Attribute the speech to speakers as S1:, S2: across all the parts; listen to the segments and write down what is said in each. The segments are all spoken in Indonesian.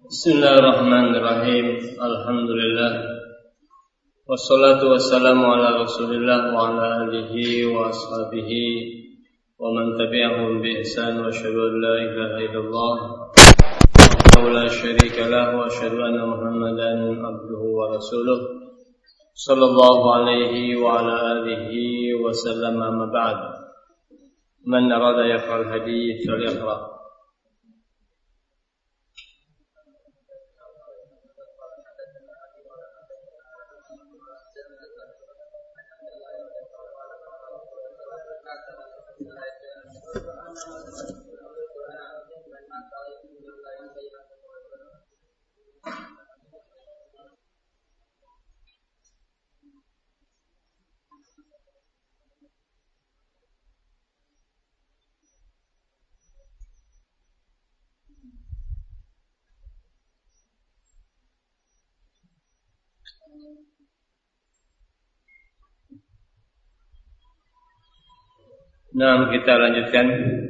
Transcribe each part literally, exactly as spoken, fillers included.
S1: Bismillahirrahmanirrahim. Alhamdulillah. Wassalatu wassalamu ala Rasulillah wa ala alihi wa ashabihi wa man tabi'ahum bi ihsan wa asyhadu an la ilaha illallah wa la syarika lah wa asyhadu anna Muhammadan abduhu wa rasuluh sallallahu alaihi wa ala alihi wa sallam. Amma ba'd. Man arada yaqra'al hadits falyaqra'. Nah, kita lanjutkan.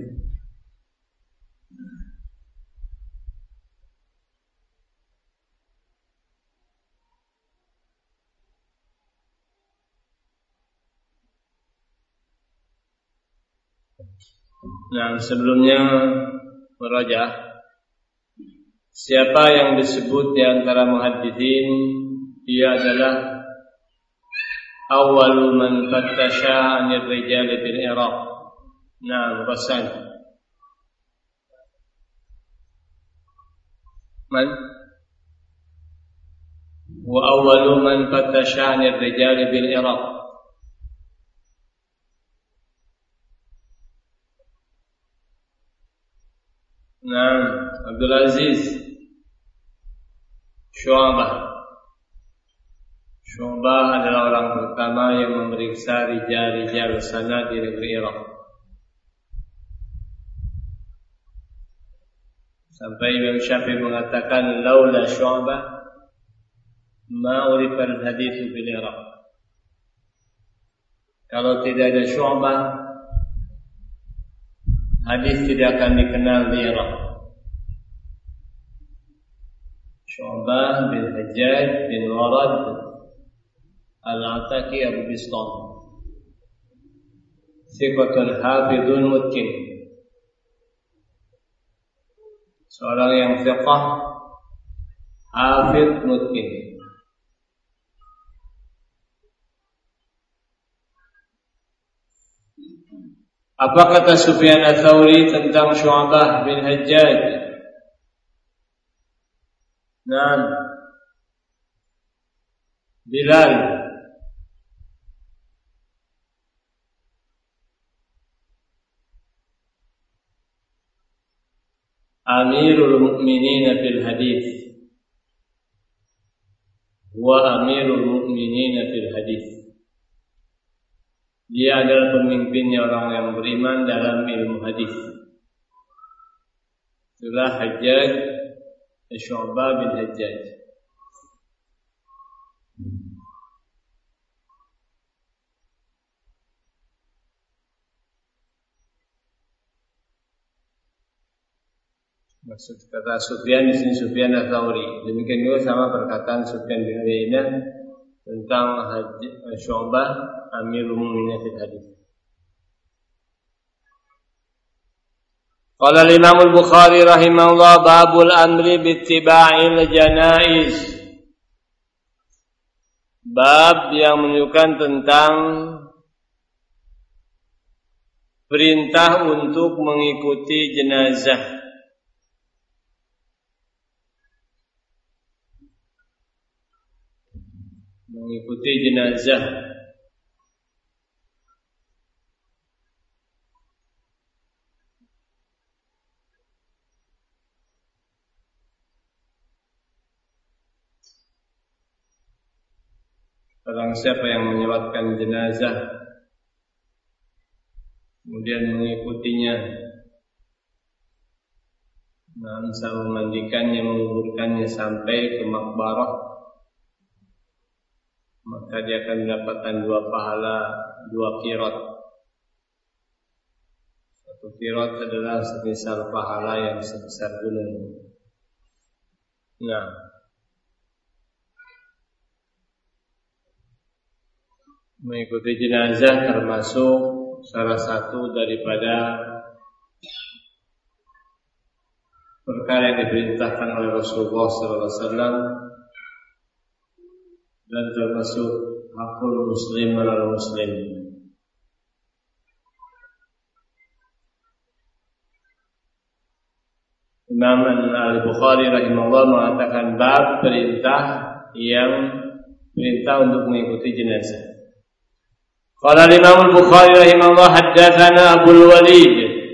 S1: Nah, sebelumnya merajah siapa yang disebut di antara muhadditsin dia adalah awwalu man fattasha 'anil rijal bil Iraq. Nah, Hasan. Man wa awwalu man fattasha 'anil rijal bil Iraq. Nah, Abdul Aziz Syu'bah. Syu'bah adalah orang pertama yang memeriksa rijal-rijal sanad di negeri Irak. Sampai Imam Syafi'i mengatakan laula Syu'bah ma urifa al-hadits bil Irak. Kalau tidak ada Syu'bah, hadis tidak akan dikenal di Irak. Syu'bah bin Hajjaj bin Warad Al-Ataki Abu Bistam, thiqatun hafidun mutqin, seorang yang thiqah, hafid, mutqin. Apa kata Sufyan Ats-Tsauri tentang Syu'bah bin Hajjaj? Nah, Bilal Amirul Mu'minin fil hadis. Wa Amirul Mu'minin fil hadis. Dia adalah pemimpinnya orang yang beriman dalam ilmu hadis. Itulah Hajjaj, Syu'bah bin Hajjaj. Maksud kata Sufyan di sini Sufyan Ats-Tsauri. Demikian juga sama perkataan Sufyan bin Uyainah tentang Syu'bah Amirul Mu'minin fil hadis. Qala al-Imam al-Bukhari rahimahullah babul amri bittiba'il janaiz. Bab yang menunjukkan tentang perintah untuk mengikuti jenazah. Mengikuti jenazah. Barang siapa yang menyolatkan jenazah kemudian mengikutinya, nah, memandikannya, menguburkannya sampai ke makbarah, maka dia akan mendapatkan dua pahala, dua qirat. Satu qirat adalah semisal pahala yang sebesar gunung. Nah, mengikuti jenazah termasuk salah satu daripada perkara yang diperintahkan oleh Rasulullah sallallahu alaihi wasallam dan termasuk hakul muslim ala muslim. Imam Al-Bukhari rahimahullah mengatakan bab perintah yang perintah untuk mengikuti jenazah. Qala Imam Al-Bukhari rahimahullah haddatsana Abu Walid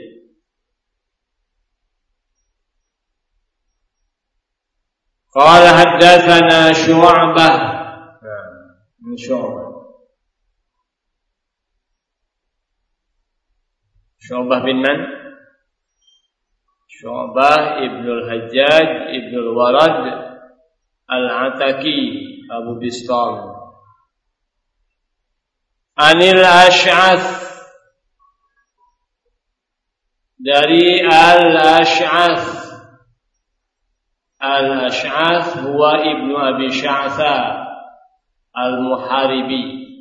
S1: qala haddatsana Syu'bah min Syu'bah Syu'bah bin man? Syu'bah ibn al-Hajjaj ibn al-Warad al-Ataki Abu Bistam Anil Ash'ath dari Al-Ash'ath. Al-Ash'ath huwa ibnu Abi Sya'tha Al-Muharibi.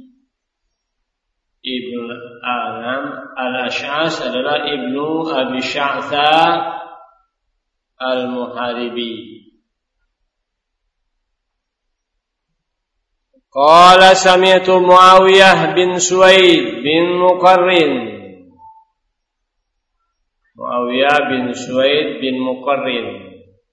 S1: Ibnu Anam Al-Ash'ath adalah ibnu Abi Sya'tha Al-Muharibi. Qala sami'tu Muawiyah bin Suwaid bin Muqarrin. Muawiyah bin Suwaid bin Muqarrin.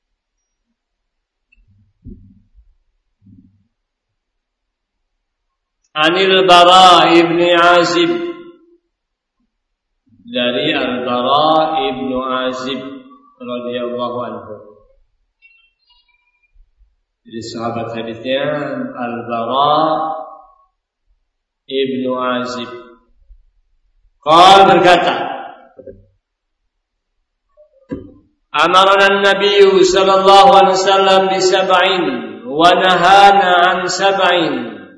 S1: Anil Bara ibn Azib. Dari Al-Bara ibn Azib radhiyallahu anhu. Jadi sahabat hadisnya Al-Bara ibnu Azib. Qala berkata, Amarana an-nabiy sallallahu alaihi wasallam bi sab'in wa nahana an sab'in.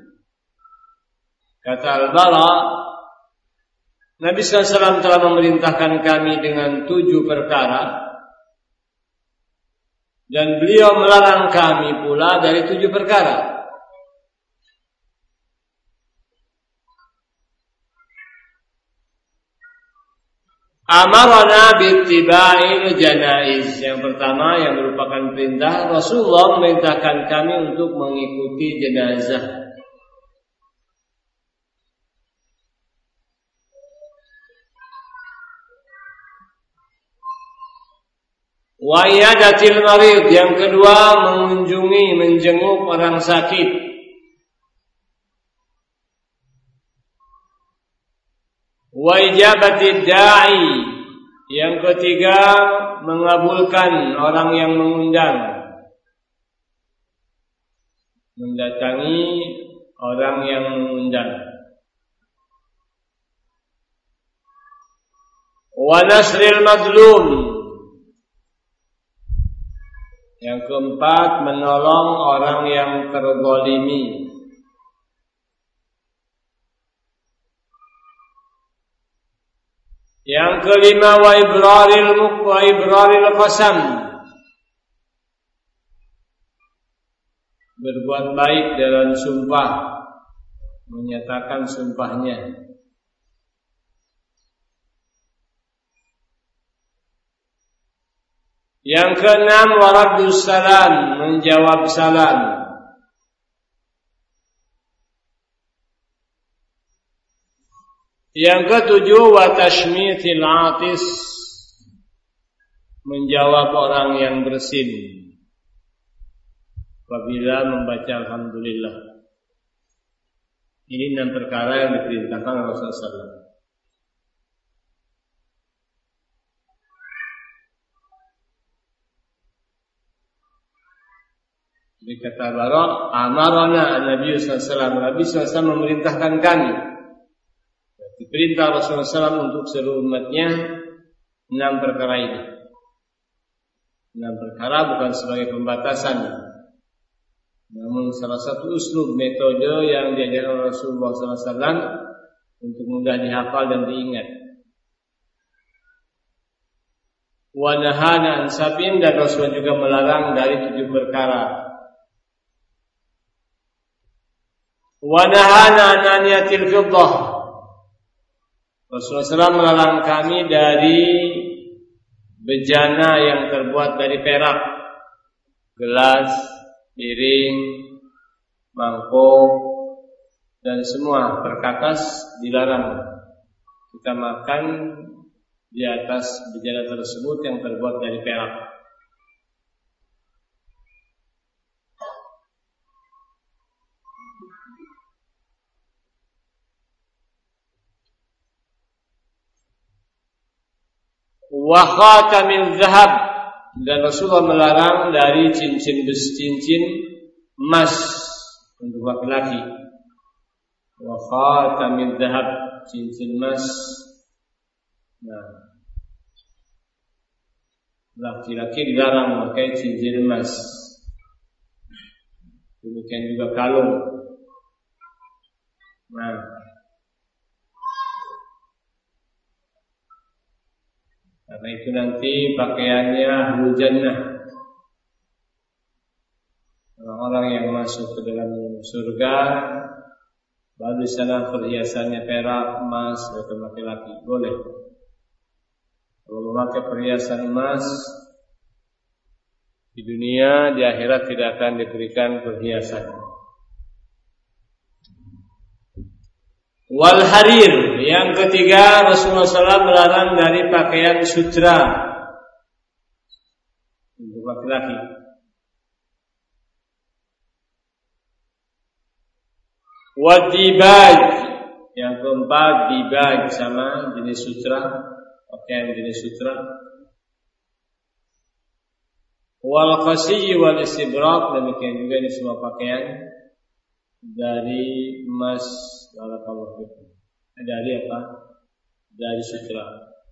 S1: Kata Al-Bara, Nabi sallallahu alaihi wasallam telah memerintahkan kami dengan tujuh perkara. Dan beliau melarang kami pula dari tujuh perkara. Amarana bittiba'il janaiz. Yang pertama yang merupakan perintah, Rasulullah memerintahkan kami untuk mengikuti jenazah. Wa iyadatil marid, yang kedua mengunjungi, menjenguk orang sakit. Wa ijabatid da'i, yang ketiga mengabulkan orang yang mengundang, mendatangi orang yang mengundang. Wa nasril madlum, yang keempat menolong orang yang terzalimi. Yang kelima wa ibraril muk wa ibraril qasam, berbuat baik dalam sumpah, menyatakan sumpahnya. Yang keenam waraddus salam, menjawab salam. Yang ketujuh wa tashmitil atis, menjawab orang yang bersin apabila membaca alhamdulillah. Ini enam perkara yang diperintahkan Rasulullah sallallahu alaihi wasallam. Berkata Bara, amarana Nabi sallallahu alaihi wasallam, Nabi sallallahu alaihi wasallam memerintahkan kami. Diperintah Rasulullah sallallahu alaihi wasallam untuk seluruh umatnya enam perkara ini. Enam perkara bukan sebagai pembatasan, namun salah satu uslub metode yang diajarkan Rasulullah sallallahu alaihi wasallam untuk mudah dihafal dan diingat. Wa nahana an sab'in, dan Rasulullah juga melarang dari tujuh perkara. Wa nahana an aniyatil fiddah, Rasulullah shallallahu alaihi wasallam melarang kami dari bejana yang terbuat dari perak, gelas, piring, mangkok, dan semua perkakas dilarang kita makan di atas bejana tersebut yang terbuat dari perak. Wa khatamil zahab, dan Rasulullah melarang dari cincin besi, cincin emas untuk laki-laki. Wa khatamil zahab, cincin emas. Nah, laki-laki dilarang memakai cincin emas. Demikian juga kalung. Nah, karena itu nanti pakaiannya ahlul jannah, orang-orang yang masuk ke dalam surga, baru di sana perhiasannya perak, emas, atau laki-laki boleh. Kalau memakai perhiasan emas di dunia, di akhirat tidak akan diberikan perhiasan. Wal harir, yang ketiga Rasulullah shallallahu alaihi wasallam melarang dari pakaian sutra untuk laki-laki. Wa dibaj, yang keempat dibaj, sama jenis sutra, pakaian jenis sutra. Wal qasi wal istibrak, demikian juga ini semua pakaian dari emas, barakallahu fikum. Dari apa? Dari sutra.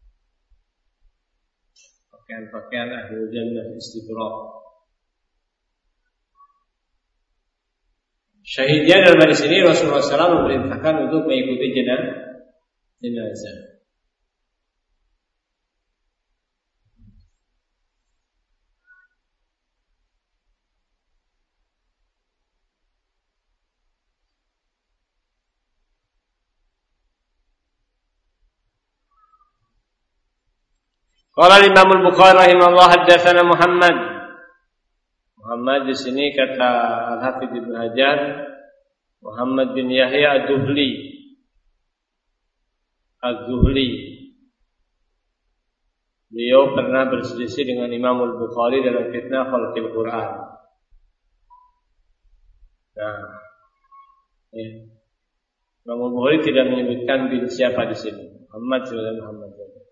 S1: Pakaian-pakaian ahlul jannah istibrak. Syahidnya dalam hadis ini Rasulullah shallallahu alaihi wasallam memerintahkan untuk mengikuti jenazah. Qala Imam Al-Bukhari rahimahullah, haddatsana Muhammad. Muhammad di sini kata Al-Hafidz Ibnu Hajar, Muhammad bin Yahya Ad-Duhli. Ad-Duhli. Beliau pernah berselisih dengan Imam Al-Bukhari dalam fitnah khalqil Quran. Nah, ya. Imam Al-Bukhari tidak menyebutkan bin siapa di sini. Muhammad bin Muhammad.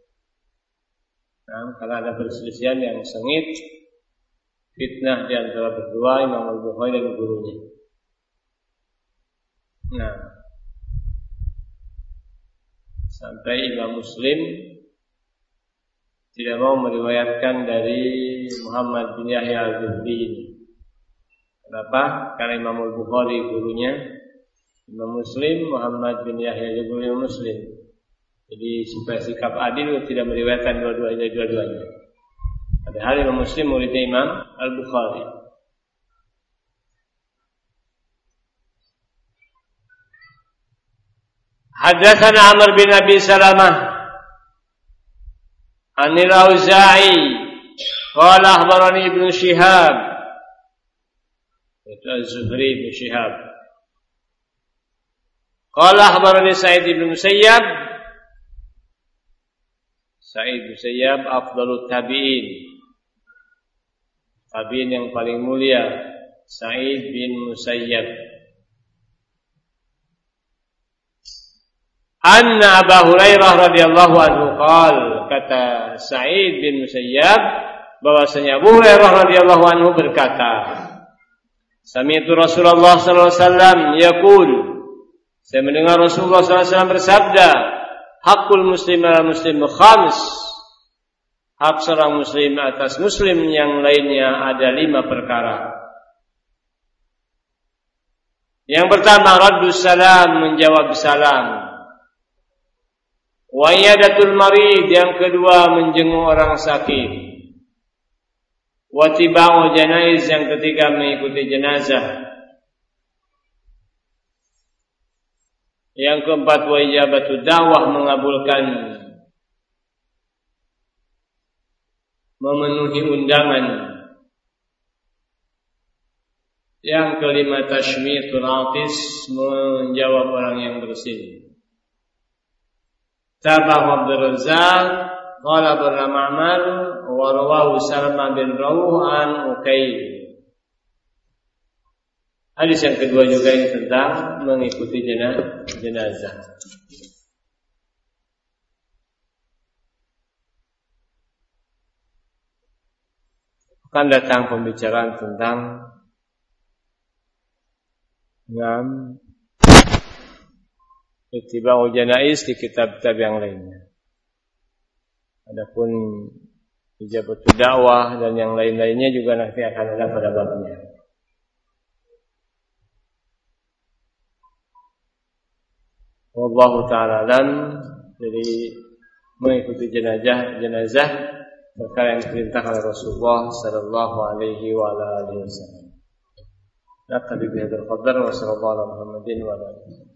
S1: Nah, karena ada perselisihan yang sengit, fitnah di antara berdua, Imam Al-Bukhari dan gurunya. Nah, sampai Imam Muslim tidak mau meriwayatkan dari Muhammad bin Yahya Al-Duhli ini. Kenapa? Karena Imam Al-Bukhari gurunya, Imam Muslim Muhammad bin Yahya juga Imam Muslim. Jadi supaya sikap adil tidak meriwayatkan dua-duanya dua-duanya. Padahal Imam Muslim muridnya Imam Al-Bukhari. Haddatsana Amr bin Abi Salamah Anil Auza'i qala akhbarani Ibnu Shihab, itu Az-Zuhri bin Shihab. Qala akhbarani Sa'id bin Musayyab, Sa'id bin Musayyab afdalut tabi'in, tabi'in yang paling mulia, Sa'id bin Musayyab. Anna Abu Hurairah radhiyallahu anhu qal, kata Sa'id bin Musayyab bahwasanya Abu Hurairah radhiyallahu anhu berkata, sami'tu Rasulullah sallallahu alaihi wasallam yaqul, saya mendengar Rasulullah sallallahu alaihi wasallam bersabda, hakul muslim ala muslim khams, hak seorang muslim atas muslim yang lainnya ada lima perkara. Yang pertama, raddus salam, menjawab salam. Wa iyadatul marid, yang kedua menjenguk orang sakit. Wa tibau janaiz, yang ketiga mengikuti jenazah. Yang keempat wa ijabatu da'wah, mengabulkan, memenuhi undangan. Yang kelima tashmitul atis, menjawab orang yang bersin. Tabah Abdul Razzaq qala Ma'mar wa rawahu Salama bin Rawh an Ukayl. Hadis yang kedua juga ini tentang mengikuti jenazah. Akan datang pembicaraan tentang ngam ittiba'u janaiz di kitab-kitab yang lainnya. Adapun ijabatu dakwah dan yang lain-lainnya juga nanti akan ada pada babnya. Wallahu ta'ala alam. Jadi mengikuti jenazah jenazah perkara yang diperintahkan oleh Rasulullah sallallahu alaihi wa alihi wasallam. Naktabi bihadzal qadar wa sallallahu ala Muhammadin wa alihi.